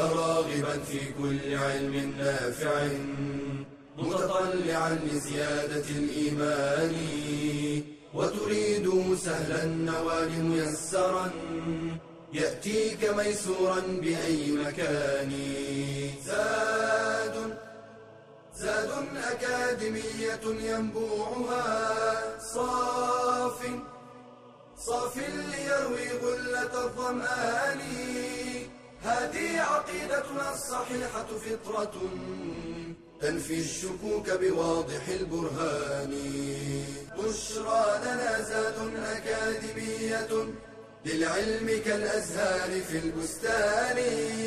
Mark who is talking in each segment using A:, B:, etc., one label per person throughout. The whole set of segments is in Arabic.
A: راغبا في كل علم نافع متطلعا لزيادة الإيمان وتريد سهلا النوال ميسرا يأتيك ميسورا بأي مكان. زاد أكاديمية ينبوعها صاف ليروي غلة الظمآن. هذه عقيدتنا الصحيحة فطرة تنفي الشكوك بواضح البرهان. بشرى لنا زاد أكاديمية للعلم كالأزهار في البستان.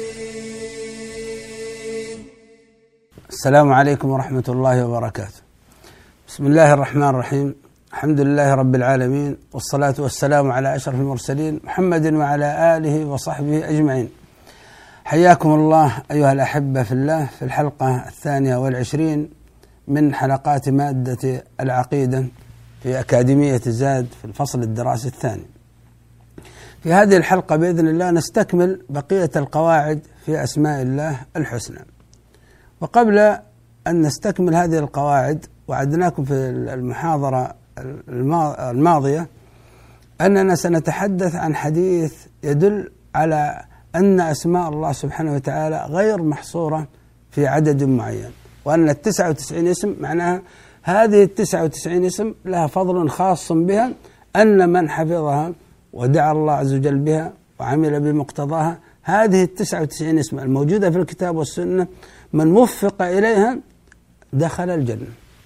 B: السلام عليكم ورحمة الله وبركاته. بسم الله الرحمن الرحيم. الحمد لله رب العالمين، والصلاة والسلام على أشرف المرسلين محمد وعلى آله وصحبه أجمعين. حياكم الله أيها الأحبة في الله في الحلقة 22 من حلقات مادة العقيدة في أكاديمية زاد في الفصل الدراسي الثاني. في هذه الحلقة بإذن الله نستكمل بقية القواعد في أسماء الله الحسنى. وقبل أن نستكمل هذه القواعد وعدناكم في المحاضرة الماضية أننا سنتحدث عن حديث يدل على أن أسماء الله سبحانه وتعالى غير محصورة في عدد معين، وأن 99 اسم معناها هذه 99 اسم لها فضل خاص بها، أن من حفظها ودعا الله عز وجل بها وعمل بمقتضاها هذه 99 اسم الموجودة في الكتاب والسنة من وفق إليها دخل الجنة.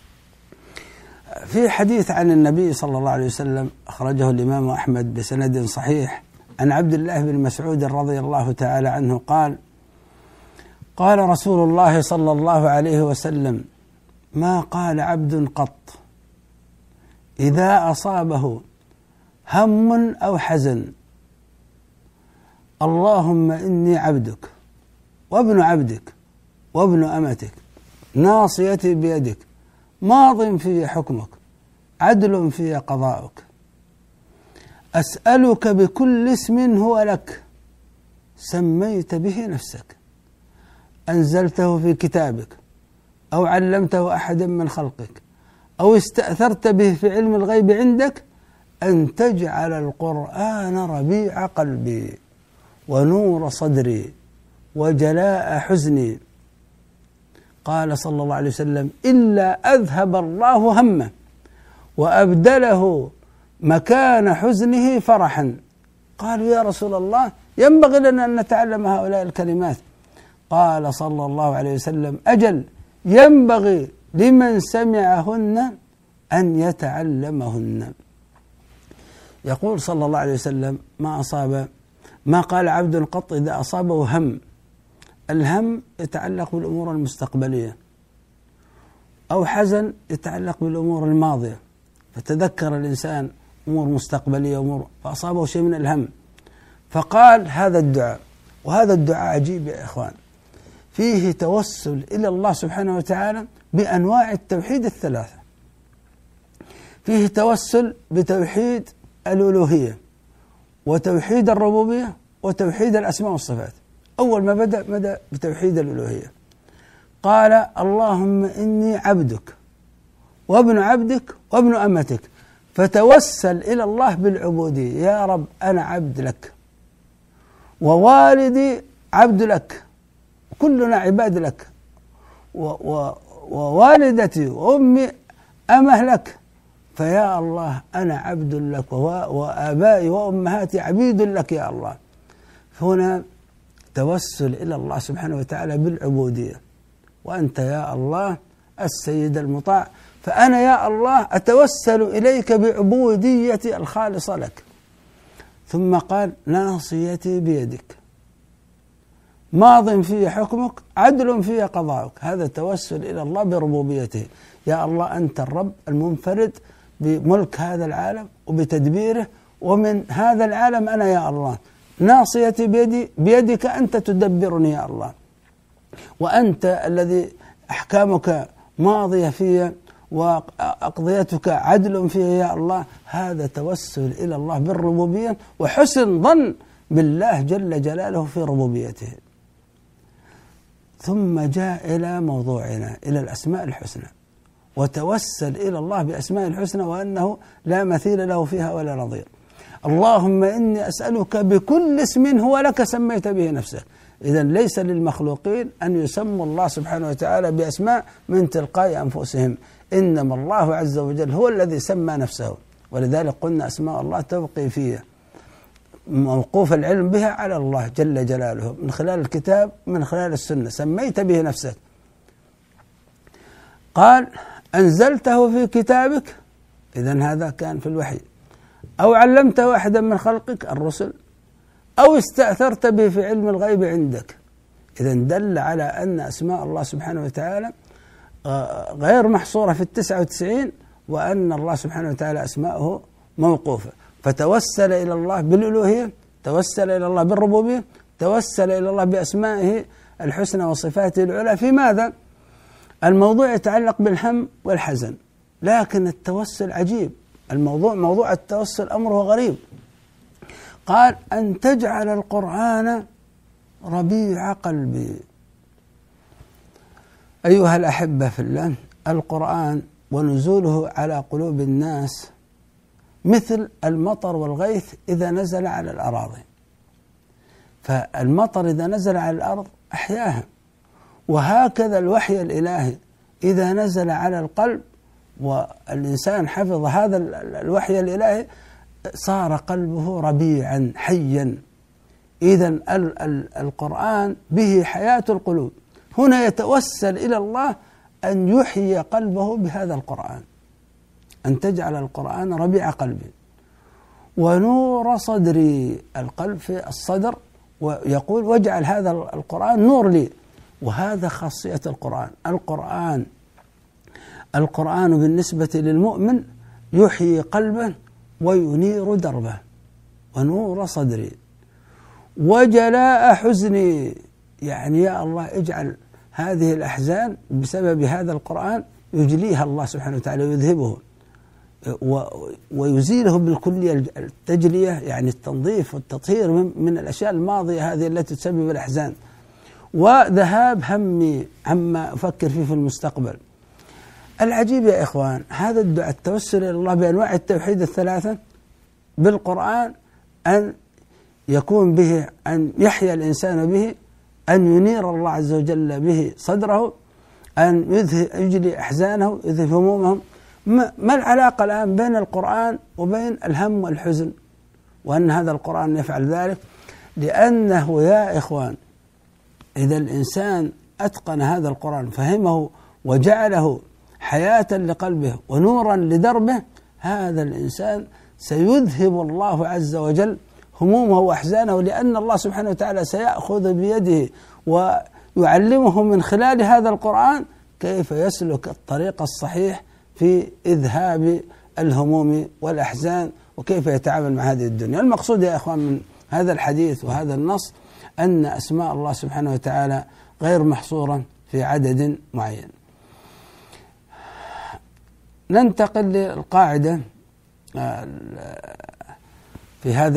B: في حديث عن النبي صلى الله عليه وسلم أخرجه الإمام أحمد بسند صحيح عن عبد الله بن مسعود رضي الله تعالى عنه قال رسول الله صلى الله عليه وسلم: ما قال عبد قط إذا أصابه هم أو حزن اللهم إني عبدك وابن عبدك وابن أمتك ناصيتي بيدك ماض في حكمك عدل في قضاؤك أسألك بكل اسم هو لك سميت به نفسك أنزلته في كتابك أو علمته أحدا من خلقك أو استأثرت به في علم الغيب عندك أن تجعل القرآن ربيع قلبي ونور صدري وجلاء حزني. قال صلى الله عليه وسلم: إلا أذهب الله همه وأبدله مكان حزنه فرحا. قالوا: يا رسول الله ينبغي لنا أن نتعلم هؤلاء الكلمات. قال صلى الله عليه وسلم: أجل ينبغي لمن سمعهن أن يتعلمهن. يقول صلى الله عليه وسلم: ما قال عبد قط إذا أصابه هم. الهم يتعلق بالأمور المستقبلية، أو حزن يتعلق بالأمور الماضية، فتذكر الإنسان أمور مستقبلية فأصابه شيء من الهم فقال هذا الدعاء. وهذا الدعاء عجيب يا إخوان، فيه توسل إلى الله سبحانه وتعالى بأنواع التوحيد الثلاثة. فيه توسل بتوحيد الألوهية وتوحيد الربوبية وتوحيد الأسماء والصفات. أول ما بدأ بتوحيد الألوهية قال: اللهم إني عبدك وابن عبدك وابن أمتك، فتوسل إلى الله بالعبودية. يا رب أنا عبد لك ووالدي عبد لك، كلنا عباد لك، ووالدتي وأمي أمه لك، فيا الله أنا عبد لك وآبائي وأمهاتي عبيد لك يا الله. هنا توسل إلى الله سبحانه وتعالى بالعبودية، وأنت يا الله السيد المطاع، فأنا يا الله أتوسل إليك بعبوديتي الخالصة لك. ثم قال: ناصيتي بيدك ماض في حكمك عدل في قضاؤك. هذا توسل إلى الله بربوبيته. يا الله أنت الرب المنفرد بملك هذا العالم وبتدبيره، ومن هذا العالم أنا يا الله ناصيتي بيدك، أنت تدبرني يا الله، وأنت الذي أحكامك ماضية فيها وأقضيتك عدل فيها يا الله. هذا توسل إلى الله بالربوبية وحسن ظن بالله جل جلاله في ربوبيته. ثم جاء إلى موضوعنا، إلى الأسماء الحسنى، وتوسل إلى الله بأسماء الحسنى وأنه لا مثيل له فيها ولا نظير. اللهم إني أسألك بكل اسم هو لك سميت به نفسك. إذن ليس للمخلوقين أن يسموا الله سبحانه وتعالى بأسماء من تلقاء أنفسهم، إنما الله عز وجل هو الذي سمى نفسه. ولذلك قلنا أسماء الله توقيفية موقوف العلم بها على الله جل جلاله من خلال الكتاب من خلال السنة. سميت به نفسك، قال أنزلته في كتابك، إذن هذا كان في الوحي، أو علمته أحدا من خلقك الرسل، أو استأثرت به في علم الغيب عندك. إذن دل على أن أسماء الله سبحانه وتعالى غير محصورة في 99، وأن الله سبحانه وتعالى أسماءه موقوفة. فتوسل إلى الله بالألوهية، توسل إلى الله بالربوبية، توسل إلى الله بأسمائه الحسنى وصفاته العلى. في ماذا؟ الموضوع يتعلق بالهم والحزن، لكن التوسل عجيب. موضوع التوسل أمره غريب. قال أن تجعل القرآن ربيع قلبي. أيها الأحبة في الله، القرآن ونزوله على قلوب الناس مثل المطر والغيث إذا نزل على الأراضي. فالمطر إذا نزل على الأرض أحياها، وهكذا الوحي الإلهي إذا نزل على القلب والإنسان حفظ هذا الوحي الإلهي صار قلبه ربيعا حيا. إذن القرآن به حياة القلوب. هنا يتوسل إلى الله أن يحيي قلبه بهذا القرآن، أن تجعل القرآن ربيع قلبي ونور صدري. القلب في الصدر، ويقول واجعل هذا القرآن نور لي. وهذا خاصية القرآن بالنسبة للمؤمن يحيي قلبه وينير دربه. ونور صدري وجلاء حزني، يعني يا الله اجعل هذه الأحزان بسبب هذا القرآن يجليها الله سبحانه وتعالى ويذهبه ويزيله بالكلية. التجلية يعني التنظيف والتطهير من الأشياء الماضية هذه التي تسبب الأحزان، وذهاب همي عما أفكر فيه في المستقبل. العجيب يا إخوان، هذا الدعاء التوسل إلى الله بأنواع التوحيد الثلاثة بالقرآن، أن يكون به، أن يحيا الإنسان به، أن ينير الله عز وجل به صدره، أن يجلي أحزانه، يذهب همومهم. ما العلاقة الآن بين القرآن وبين الهم والحزن؟ وأن هذا القرآن يفعل ذلك لأنه يا إخوان إذا الإنسان أتقن هذا القرآن فهمه وجعله حياة لقلبه ونورا لدربه، هذا الإنسان سيذهب الله عز وجل همومه وأحزانه، لأن الله سبحانه وتعالى سيأخذ بيده ويعلمه من خلال هذا القرآن كيف يسلك الطريق الصحيح في إذهاب الهموم والأحزان وكيف يتعامل مع هذه الدنيا. المقصود يا إخوان من هذا الحديث وهذا النص أن أسماء الله سبحانه وتعالى غير محصورة في عدد معين. ننتقل للقاعدة في هذا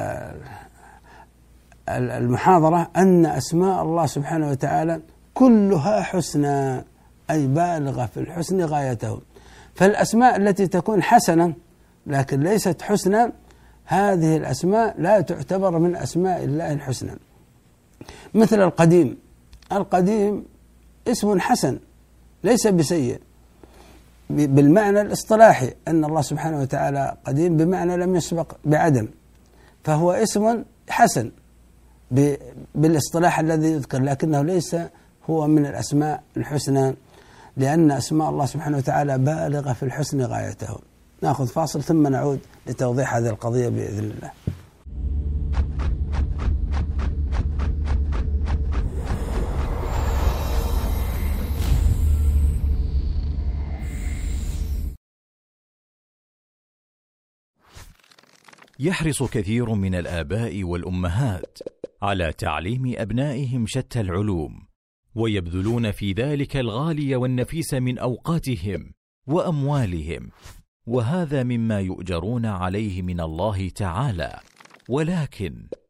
B: المحاضرة أن أسماء الله سبحانه وتعالى كلها حسنى، أي بالغة في الحسن غايته. فالأسماء التي تكون حسنة لكن ليست حسنى، هذه الأسماء لا تعتبر من أسماء الله الحسنى. مثل القديم اسم حسن ليس بسيء بالمعنى الاصطلاحي، أن الله سبحانه وتعالى قديم بمعنى لم يسبق بعدم، فهو اسم حسن بالاصطلاح الذي يذكر، لكنه ليس هو من الأسماء الحسنى، لأن أسماء الله سبحانه وتعالى بالغة في الحسن غايته. نأخذ فاصل ثم نعود لتوضيح هذه القضية بإذن الله.
C: يحرص كثير من الآباء والأمهات على تعليم أبنائهم شتى العلوم، ويبذلون في ذلك الغالي والنفيس من أوقاتهم وأموالهم، وهذا مما يؤجرون عليه من الله تعالى. ولكن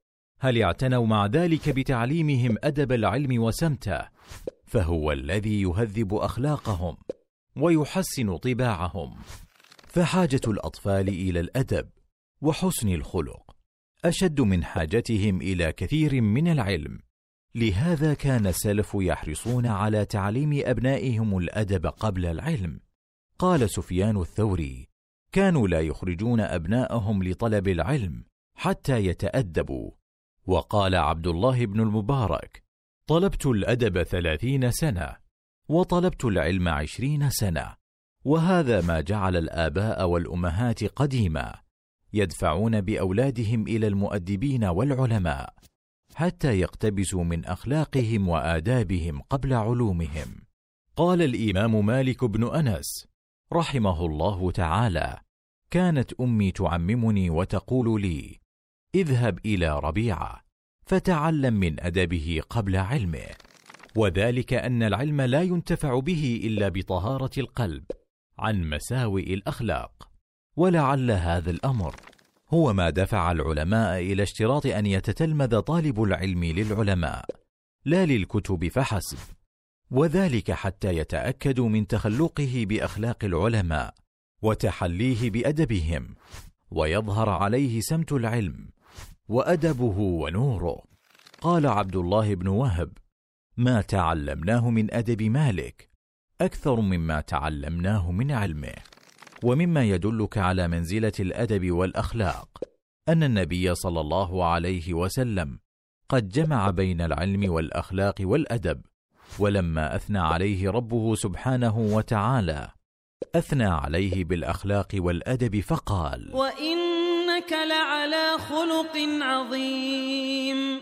C: هل اعتنوا مع ذلك بتعليمهم أدب العلم وسمته، فهو الذي يهذب أخلاقهم ويحسن طباعهم. فحاجة الأطفال إلى الأدب وحسن الخلق أشد من حاجتهم إلى كثير من العلم. لهذا كان السلف يحرصون على تعليم أبنائهم الأدب قبل العلم. قال سفيان الثوري: كانوا لا يخرجون أبناءهم لطلب العلم حتى يتأدبوا. وقال عبد الله بن المبارك: طلبت الأدب 30 سنة وطلبت العلم 20 سنة. وهذا ما جعل الآباء والأمهات قديما يدفعون بأولادهم إلى المؤدبين والعلماء حتى يقتبسوا من أخلاقهم وآدابهم قبل علومهم. قال الإمام مالك بن أنس رحمه الله تعالى: كانت أمي تعممني وتقول لي: اذهب إلى ربيعة فتعلم من أدبه قبل علمه. وذلك أن العلم لا ينتفع به إلا بطهارة القلب عن مساوئ الأخلاق. ولعل هذا الأمر هو ما دفع العلماء إلى اشتراط أن يتتلمذ طالب العلم للعلماء لا للكتب فحسب، وذلك حتى يتأكدوا من تخلقه بأخلاق العلماء وتحليه بأدبهم، ويظهر عليه سمت العلم وأدبه ونوره. قال عبد الله بن وهب: ما تعلمناه من أدب مالك أكثر مما تعلمناه من علمه. ومما يدلك على منزلة الأدب والأخلاق أن النبي صلى الله عليه وسلم قد جمع بين العلم والأخلاق والأدب. ولما أثنى عليه ربه سبحانه وتعالى أثنى عليه بالأخلاق والأدب فقال:
D: وإنك لعلى خلق عظيم.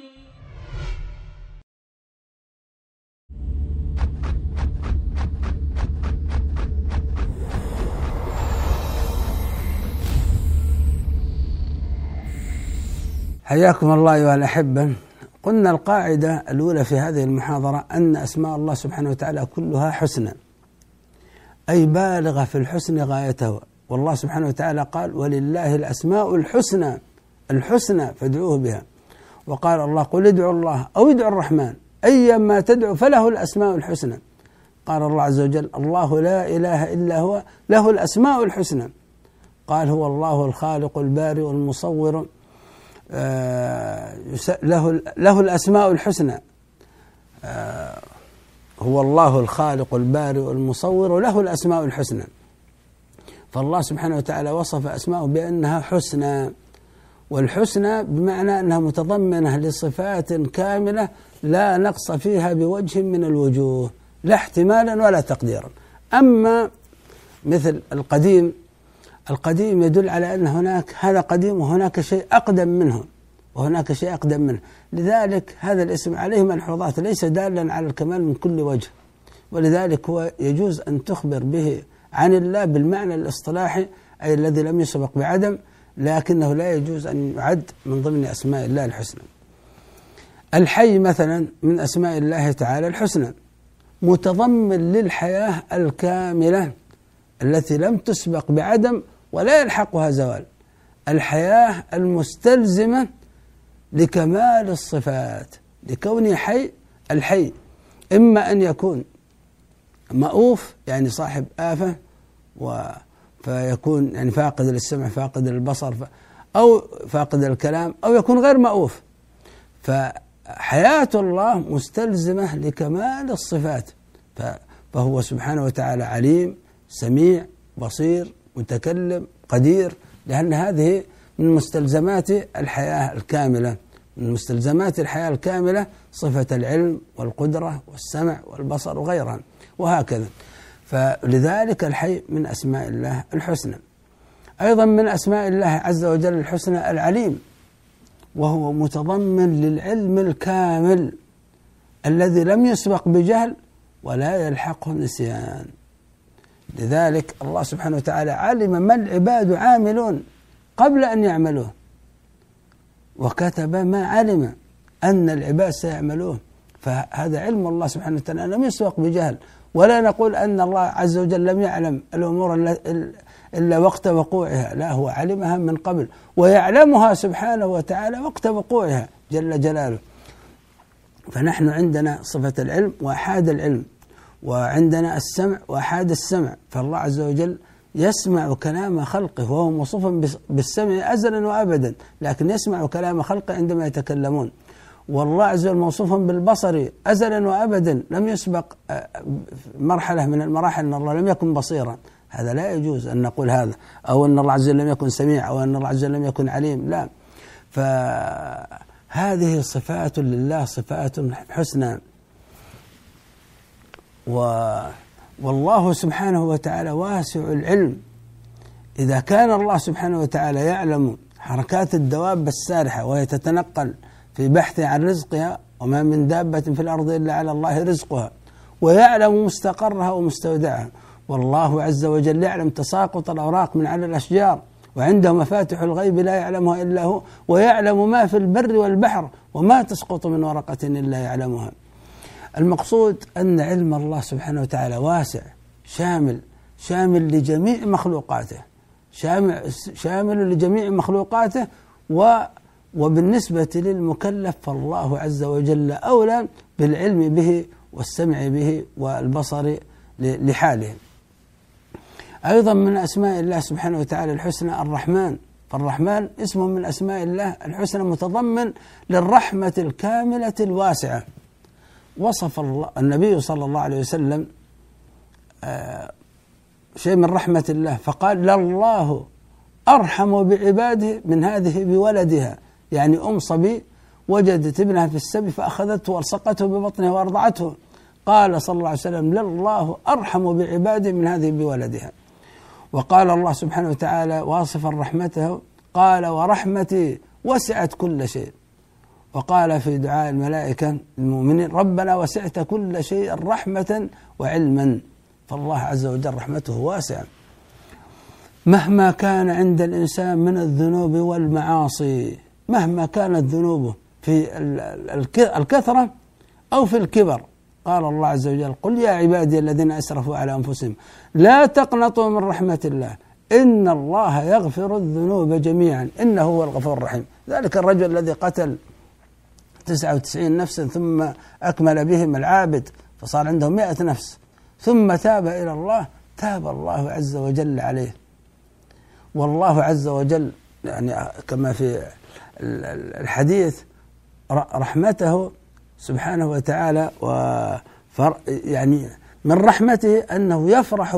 B: حياكم الله أيها الأحبة. قلنا القاعدة الأولى في هذه المحاضرة أن أسماء الله سبحانه وتعالى كلها حسنى، أي بالغة في الحسن غايته. والله سبحانه وتعالى قال: ولله الأسماء الحسنى فادعوه بها. وقال الله: قل ادعوا الله أو ادعوا الرحمن أيما تدعو فله الأسماء الحسنى. قال الله عز وجل: الله لا إله إلا هو له الأسماء الحسنى. قال: هو الله الخالق البارئ المصور له الأسماء الحسنى. هو الله الخالق البارئ المصور له الأسماء الحسنى. فالله سبحانه وتعالى وصف أسماءه بأنها حسنى، والحسنى بمعنى أنها متضمنة لصفات كاملة لا نقص فيها بوجه من الوجوه، لا احتمالا ولا تقديرا. أما مثل القديم يدل على أن هناك هذا قديم وهناك شيء أقدم منه وهناك شيء أقدم منه، لذلك هذا الاسم عليه ملحوظات، ليس دالا على الكمال من كل وجه، ولذلك هو يجوز أن تخبر به عن الله بالمعنى الاصطلاحي أي الذي لم يسبق بعدم، لكنه لا يجوز أن يعد من ضمن أسماء الله الحسنى. الحي مثلا من أسماء الله تعالى الحسنى، متضمن للحياة الكاملة التي لم تسبق بعدم ولا يلحقها زوال، الحياة المستلزمة لكمال الصفات، لكونه حي. الحي إما أن يكون مؤوف يعني صاحب آفة فيكون يعني فاقد للسمع فاقد للبصر أو فاقد الكلام، أو يكون غير مؤوف. فحياة الله مستلزمة لكمال الصفات، فهو سبحانه وتعالى عليم سميع بصير متكلم قدير، لأن هذه من مستلزمات الحياة الكاملة. من مستلزمات الحياة الكاملة صفة العلم والقدرة والسمع والبصر وغيرها، وهكذا. فلذلك الحي من أسماء الله الحسنى. أيضا من أسماء الله عز وجل الحسنى العليم، وهو متضمن للعلم الكامل الذي لم يسبق بجهل ولا يلحقه نسيان. لذلك الله سبحانه وتعالى علم ما العباد عاملون قبل أن يعملوه، وكتب ما علم أن العباد سيعملوه. فهذا علم الله سبحانه وتعالى لم يسبق بجهل، ولا نقول أن الله عز وجل لم يعلم الأمور إلا وقت وقوعها، لا، هو علمها من قبل ويعلمها سبحانه وتعالى وقت وقوعها، جل جلاله. فنحن عندنا صفة العلم وأحاد العلم، وعندنا السمع وأحاد السمع، فالله عز وجل يسمع كلام خلقه وهو موصوف بالسمع أزلا وأبدا، لكن يسمع كلام خلقه عندما يتكلمون. والله عز وجل موصوف بالبصر أزلا وأبدا، لم يسبق مرحلة من المراحل أن الله لم يكن بصيرا. هذا لا يجوز أن نقول هذا، أو أن الله عز وجل لم يكن سميع، أو أن الله عز وجل لم يكن عليم، لا. فهذه صفات لله، صفات حسنى. والله سبحانه وتعالى واسع العلم. إذا كان الله سبحانه وتعالى يعلم حركات الدواب السارحة وهي تتنقل في بحث عن رزقها، وما من دابة في الأرض إلا على الله رزقها، ويعلم مستقرها ومستودعها، والله عز وجل يعلم تساقط الأوراق من على الأشجار، وعنده مفاتح الغيب لا يعلمها إلا هو، ويعلم ما في البر والبحر، وما تسقط من ورقة إلا يعلمها. المقصود أن علم الله سبحانه وتعالى واسع شامل لجميع مخلوقاته، شامل لجميع مخلوقاته. وبالنسبة للمكلف فالله عز وجل أولى بالعلم به والسمع به والبصر لحاله. أيضا من أسماء الله سبحانه وتعالى الحسنى الرحمن، فالرحمن اسم من أسماء الله الحسنى متضمن للرحمة الكاملة الواسعة. وصف النبي صلى الله عليه وسلم شيء من رحمة الله فقال: لله أرحم بعباده من هذه بولدها، يعني صبي وجدت ابنها في السبي فأخذته والصقته ببطنها وأرضعته، قال صلى الله عليه وسلم: لله أرحم بعباده من هذه بولدها. وقال الله سبحانه وتعالى واصفا رحمته قال: ورحمتي وسعت كل شيء. وقال في دعاء الملائكة المؤمنين: ربنا وسعت كل شيء رحمة وعلما. فالله عز وجل رحمته واسعة. مهما كان عند الإنسان من الذنوب والمعاصي، مهما كانت ذنوبه في الكثرة أو في الكبر، قال الله عز وجل: قل يا عبادي الذين أسرفوا على أنفسهم لا تقنطوا من رحمة الله إن الله يغفر الذنوب جميعا إنه هو الغفور الرحيم. ذلك الرجل الذي قتل 99 نفسا ثم أكمل بهم العابد فصار عنده 100 نفس، ثم تاب إلى الله، تاب الله عز وجل عليه. والله عز وجل يعني كما في الحديث رحمته سبحانه وتعالى يعني من رحمته أنه يفرح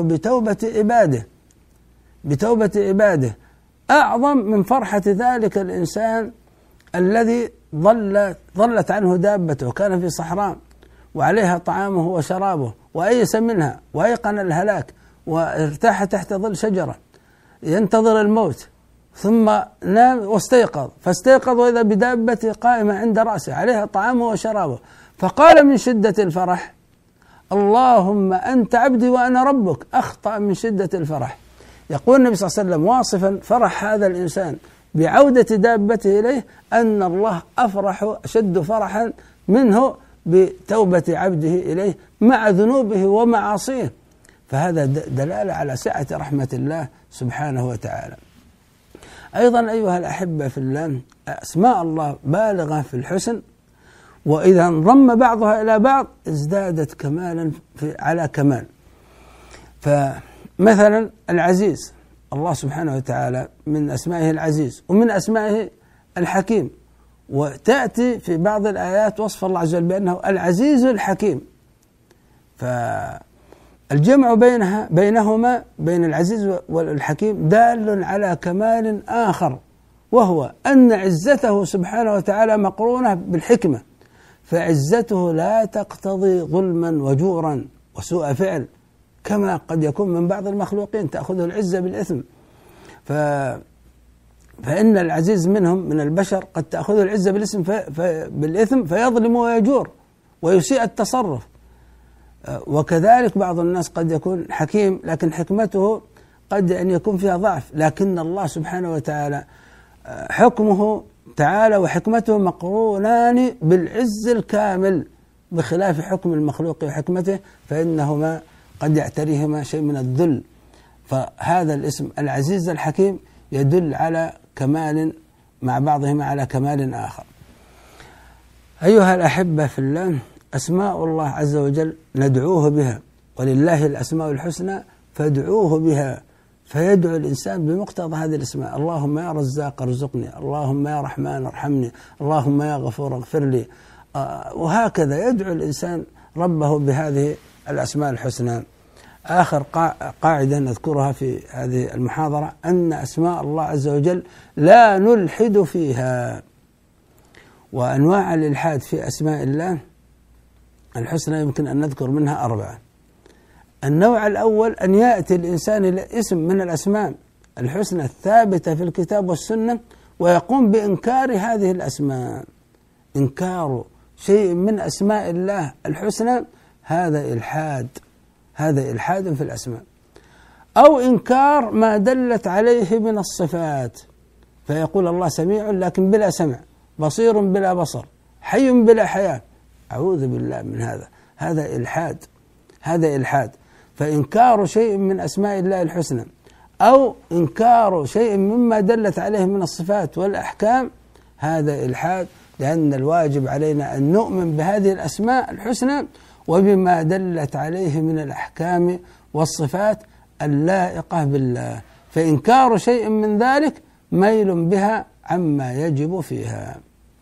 B: بتوبة عباده أعظم من فرحة ذلك الإنسان الذي ضلت عنه دابته وكان في صحراء وعليها طعامه وشرابه وأيس منها وأيقن الهلاك وارتاح تحت ظل شجرة ينتظر الموت، ثم نام واستيقظ، فاستيقظ وإذا بدابته قائمة عند رأسه عليها طعامه وشرابه، فقال من شدة الفرح: اللهم أنت عبدي وأنا ربك. أخطأ من شدة الفرح. يقول النبي صلى الله عليه وسلم واصفا فرح هذا الإنسان بعودة دابته إليه أن الله أشد فرحا منه بتوبة عبده إليه مع ذنوبه ومعاصيه. فهذا دلالة على سعة رحمة الله سبحانه وتعالى. أيضا أيها الأحبة في الله، أسماء الله بالغة في الحسن، وإذا انضم بعضها إلى بعض ازدادت كمالا على كمال. فمثلا العزيز، الله سبحانه وتعالى من أسمائه العزيز ومن أسمائه الحكيم، وتأتي في بعض الآيات وصف الله عز وجل بأنه العزيز الحكيم. فالجمع بينهما بين العزيز والحكيم دال على كمال آخر، وهو أن عزته سبحانه وتعالى مقرونة بالحكمة، فعزته لا تقتضي ظلما وجورا وسوء فعل كما قد يكون من بعض المخلوقين تأخذه العزة بالإثم. فإن العزيز منهم من البشر قد تأخذه العزة بالإثم فيظلم ويجور ويسيء التصرف. وكذلك بعض الناس قد يكون حكيم لكن حكمته قد أن يكون فيها ضعف، لكن الله سبحانه وتعالى حكمه تعالى وحكمته مقرونان بالعز الكامل، بخلاف حكم المخلوق وحكمته فإنهما قد يعتريهما شيء من الذل. فهذا الاسم العزيز الحكيم يدل على كمال مع بعضهما على كمال آخر. أيها الأحبة في الله، أسماء الله عز وجل ندعوه بها، ولله الأسماء الحسنى فادعوه بها، فيدعو الإنسان بمقتضى هذه الأسماء. اللهم يا رزاق ارزقني، اللهم يا رحمن ارحمني، اللهم يا غفور اغفر لي، وهكذا يدعو الإنسان ربه بهذه الأسماء الحسنى. آخر قاعدة نذكرها في هذه المحاضرة أن أسماء الله عز وجل لا نلحد فيها. وأنواع الإلحاد في أسماء الله الحسنى يمكن أن نذكر منها 4. النوع الأول أن يأتي الإنسان إلى اسم من الأسماء الحسنى الثابتة في الكتاب والسنة ويقوم بإنكار هذه الأسماء. إنكار شيء من أسماء الله الحسنى هذا إلحاد، هذا إلحاد في الأسماء. أو إنكار ما دلت عليه من الصفات، فيقول الله سميع لكن بلا سمع، بصير بلا بصر، حي بلا حياة. أعوذ بالله من هذا، هذا إلحاد، هذا إلحاد. فإنكار شيء من أسماء الله الحسنى أو إنكار شيء مما دلت عليه من الصفات والأحكام هذا إلحاد، لأن الواجب علينا أن نؤمن بهذه الأسماء الحسنى وبما دلت عليه من الأحكام والصفات اللائقة بالله. فإنكار شيء من ذلك ميل بها عما يجب فيها.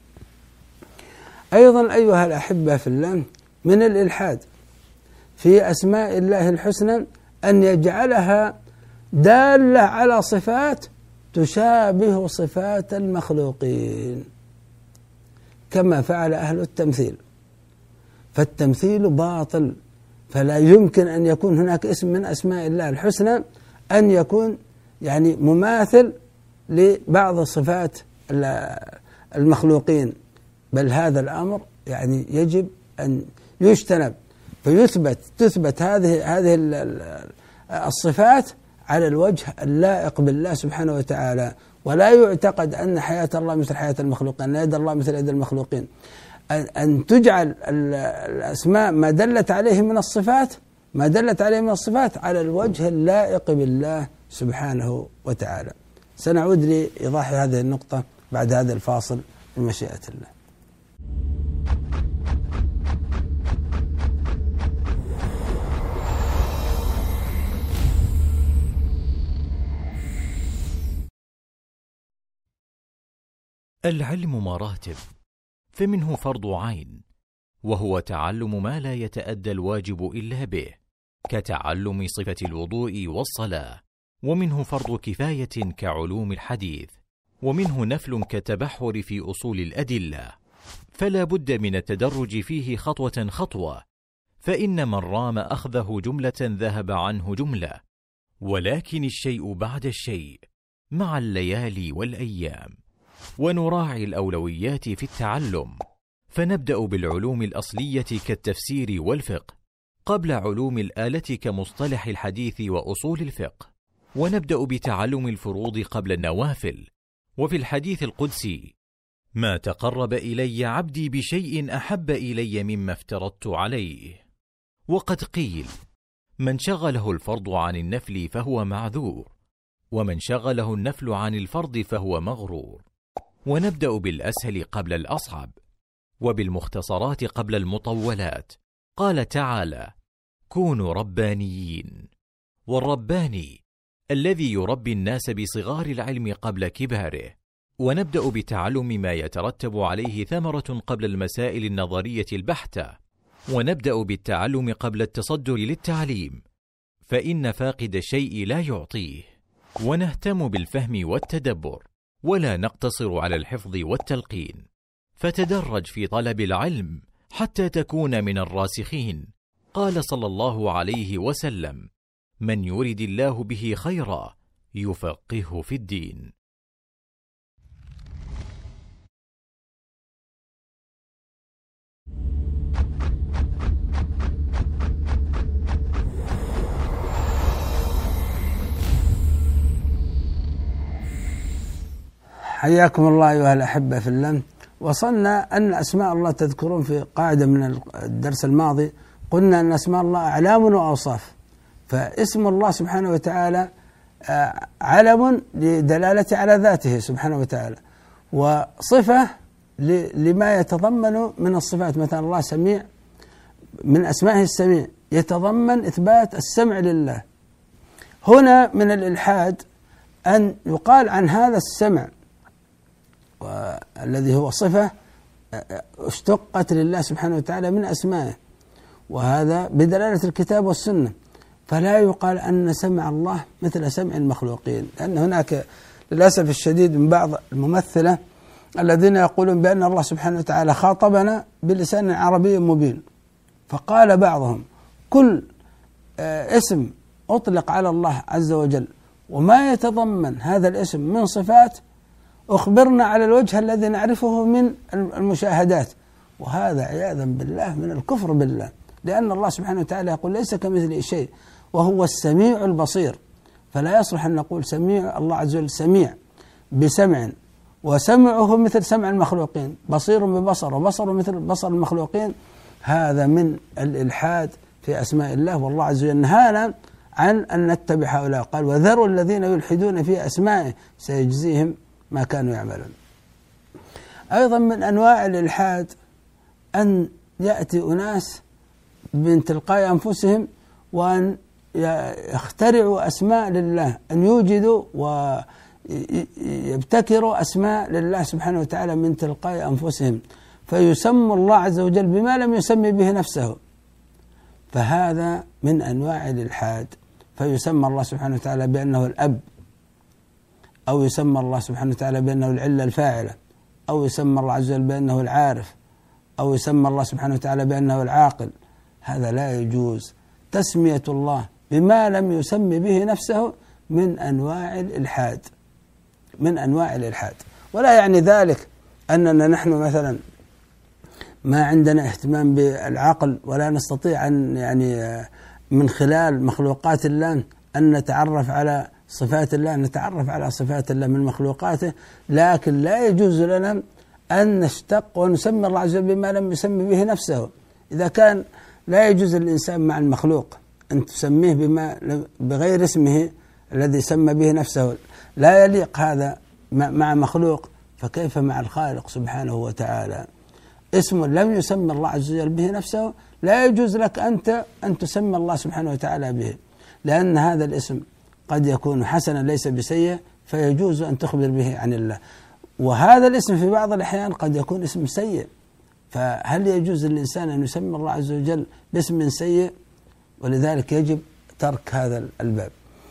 B: أيضا أيها الأحبة في الله، من الإلحاد في أسماء الله الحسنى أن يجعلها دالة على صفات تشابه صفات المخلوقين كما فعل أهل التمثيل. فالتمثيل باطل، فلا يمكن أن يكون هناك اسم من أسماء الله الحسنى أن يكون يعني مماثل لبعض صفات المخلوقين، بل هذا الأمر يعني يجب أن يجتنب، تثبت هذه الصفات على الوجه اللائق بالله سبحانه وتعالى. ولا يعتقد أن حياة الله مثل حياة المخلوقين، أن يد الله مثل يد المخلوقين. أن تجعل الأسماء ما دلت عليه من الصفات على الوجه اللائق بالله سبحانه وتعالى. سنعود لإيضاح هذه النقطة بعد هذا الفاصل بمشيئة الله.
C: العلم مراتب، فمنه فرض عين وهو تعلم ما لا يتأدى الواجب إلا به كتعلم صفة الوضوء والصلاة، ومنه فرض كفاية كعلوم الحديث، ومنه نفل كالتبحر في أصول الأدلة. فلا بد من التدرج فيه خطوة خطوة، فإن من رام أخذه جملة ذهب عنه جملة، ولكن الشيء بعد الشيء مع الليالي والأيام. ونراعي الأولويات في التعلم، فنبدأ بالعلوم الأصلية كالتفسير والفقه قبل علوم الآلة كمصطلح الحديث وأصول الفقه، ونبدأ بتعلم الفروض قبل النوافل. وفي الحديث القدسي: ما تقرب إلي عبدي بشيء أحب إلي مما افترضت عليه. وقد قيل: من شغله الفرض عن النفل فهو معذور، ومن شغله النفل عن الفرض فهو مغرور. ونبدأ بالأسهل قبل الأصعب، وبالمختصرات قبل المطولات. قال تعالى: كونوا ربانيين. والرباني الذي يربي الناس بصغار العلم قبل كباره. ونبدأ بتعلم ما يترتب عليه ثمرة قبل المسائل النظرية البحتة. ونبدأ بالتعلم قبل التصدر للتعليم، فإن فاقد الشيء لا يعطيه. ونهتم بالفهم والتدبر، ولا نقتصر على الحفظ والتلقين. فتدرج في طلب العلم حتى تكون من الراسخين. قال صلى الله عليه وسلم: من يرد الله به خيرا يفقهه في الدين.
B: حياكم الله أيها الأحبة في الله. وصلنا أن أسماء الله، تذكرون في قاعدة من الدرس الماضي قلنا أن أسماء الله أعلام وأوصاف. فاسم الله سبحانه وتعالى علم لدلالة على ذاته سبحانه وتعالى، وصفة لما يتضمن من الصفات. مثلا الله سميع، من أسمائه السميع، يتضمن إثبات السمع لله. هنا من الإلحاد أن يقال عن هذا السمع الذي هو صفة اشتقت لله سبحانه وتعالى من أسمائه، وهذا بدلالة الكتاب والسنة، فلا يقال أن سمع الله مثل سمع المخلوقين. لأن هناك للأسف الشديد من بعض الممثلة الذين يقولون بأن الله سبحانه وتعالى خاطبنا بلسان عربي مبين، فقال بعضهم كل اسم أطلق على الله عز وجل وما يتضمن هذا الاسم من صفات أخبرنا على الوجه الذي نعرفه من المشاهدات، وهذا عياذا بالله من الكفر بالله، لأن الله سبحانه وتعالى يقول ليس كمثله شيء وهو السميع البصير، فلا يصلح أن نقول سميع الله عز وجل سميع بسمع وسمعه مثل سمع المخلوقين، بصير ببصر وبصر مثل بصر المخلوقين. هذا من الإلحاد في أسماء الله، والله عز وجل نهانا عن أن نتبع هؤلاء، قال وذروا الذين يلحدون في أسمائه سيجزيهم ما كانوا يعملون. أيضا من أنواع الإلحاد أن يأتي أناس من تلقاء أنفسهم وأن يخترعوا أسماء لله، أن يوجدوا ويبتكروا أسماء لله سبحانه وتعالى من تلقاء أنفسهم، فيسموا الله عز وجل بما لم يسمي به نفسه، فهذا من أنواع الإلحاد. فيسمى الله سبحانه وتعالى بأنه الأب، أو يسمى الله سبحانه وتعالى بأنه العلة الفاعلة، أو يسمى الله عز وجل بأنه العارف، أو يسمى الله سبحانه وتعالى بأنه العاقل. هذا لا يجوز. تسمية الله بما لم يسمي به نفسه من أنواع الإلحاد، من أنواع الإلحاد. ولا يعني ذلك أننا نحن مثلا ما عندنا اهتمام بالعقل ولا نستطيع أن يعني من خلال مخلوقات الله أن نتعرف على صفات الله، نتعرف على صفات الله من مخلوقاته، لكن لا يجوز لنا أن نشتق ونسمي الله عز وجل بما لم يسمي به نفسه. إذا كان لا يجوز للإنسان مع المخلوق أن تسميه بغير اسمه الذي سمى به نفسه، لا يليق هذا مع مخلوق، فكيف مع الخالق سبحانه وتعالى؟ اسم لم يسمى الله عز وجل به نفسه لا يجوز لك أنت أن تسمى الله سبحانه وتعالى به، لأن هذا الاسم قد يكون حسنا ليس بسيء، فيجوز أن تخبر به عن الله. وهذا الاسم في بعض الأحيان قد يكون اسم سيء، فهل يجوز للإنسان أن يسمى الله عز وجل باسم سيء؟ ولذلك يجب ترك هذا الباب.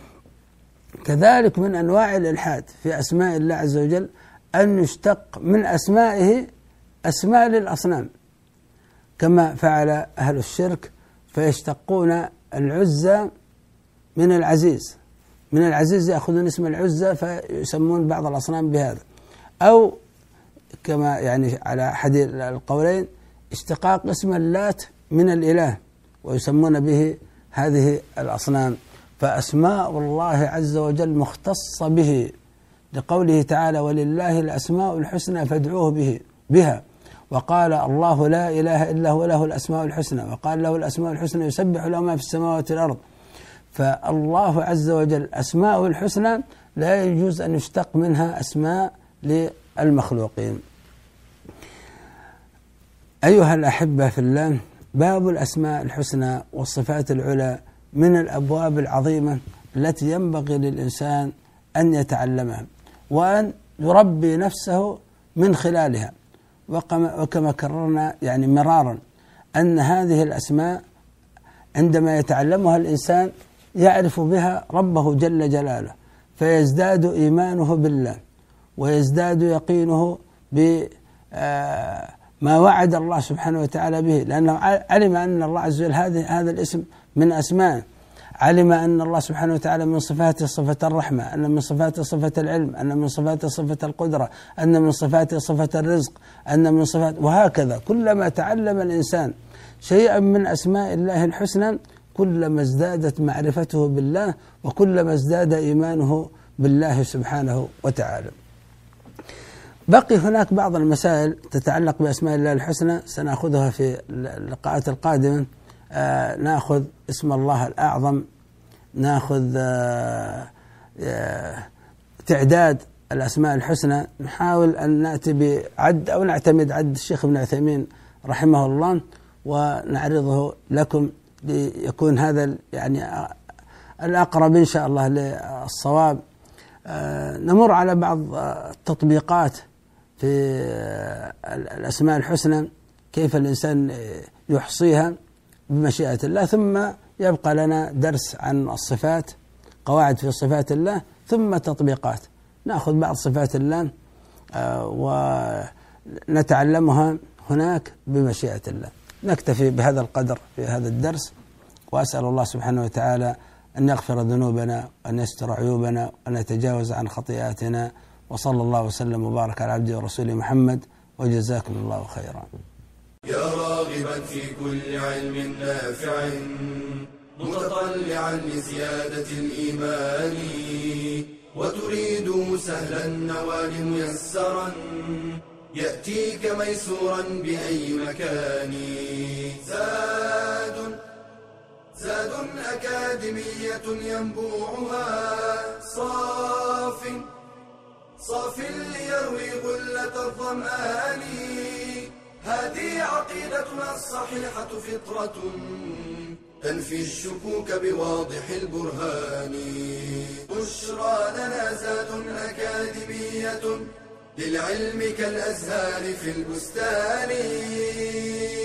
B: كذلك من أنواع الإلحاد في أسماء الله عز وجل أن يشتق من أسمائه أسماء للأصنام، كما فعل أهل الشرك، فيشتقون العزى من العزيز، من العزيز يأخذون اسم العزى فيسمون بعض الأصنام بهذا، أو كما يعني على أحد القولين اشتقاق اسم اللات من الإله ويسمون به هذه الأصنام. فأسماء الله عز وجل مختصة به، لقوله تعالى ولله الأسماء الحسنى فادعوه بها، وقال الله لا إله إلا هو له الأسماء الحسنى، وقال له الأسماء الحسنى يسبح له ما في السماوات والأرض. فالله عز وجل أسماءه الحسنى لا يجوز أن يشتق منها أسماء للمخلوقين. أيها الأحبة في الله، باب الأسماء الحسنى والصفات العلى من الأبواب العظيمة التي ينبغي للإنسان أن يتعلمها وأن يربي نفسه من خلالها. وكما كررنا يعني مرارا أن هذه الأسماء عندما يتعلمها الإنسان يعرف بها ربه جل جلاله، فيزداد إيمانه بالله ويزداد يقينه بما وعد الله سبحانه وتعالى به، لأنه علم أن الله عز وجل هذا الاسم من أسمائه، علم أن الله سبحانه وتعالى من صفاته صفة الرحمة، أن من صفاته صفة العلم، أن من صفاته صفة القدرة، أن من صفاته صفة الرزق، أن من صفات، وهكذا. كلما تعلم الإنسان شيئا من أسماء الله الحسنى كلما ازدادت معرفته بالله وكلما ازداد إيمانه بالله سبحانه وتعالى. بقي هناك بعض المسائل تتعلق بأسماء الله الحسنى سنأخذها في اللقاءات القادمة. نأخذ اسم الله الأعظم، نأخذ تعداد الأسماء الحسنى نحاول أن نأتي بعد أو نعتمد عد الشيخ ابن عثيمين رحمه الله ونعرضه لكم ليكون هذا يعني الأقرب إن شاء الله للصواب. نمر على بعض التطبيقات في الأسماء الحسنى كيف الإنسان يحصيها بمشيئة الله، ثم يبقى لنا درس عن الصفات، قواعد في صفات الله، ثم تطبيقات نأخذ بعض صفات الله ونتعلمها هناك بمشيئة الله. نكتفي بهذا القدر في هذا الدرس، وأسأل الله سبحانه وتعالى أن يغفر ذنوبنا وأن يستر عيوبنا وأن يتجاوز عن خطيئاتنا، وصلى الله وسلم وبارك على عبده ورسوله محمد، وجزاكم الله خيرا.
A: يا راغبا في كل علم نافع متطلعا لزيادة الإيمان، وتريد سهلا النوال ميسرا يأتيك ميسورا بأي مكان. زاد أكاديمية ينبوعها صاف ليروي غلة الظمآن. هذه عقيدتنا الصحيحة فطرة تنفي الشكوك بواضح البرهان. بشرى لنا زاد أكاديمية للعلم كالأزهار في البستان.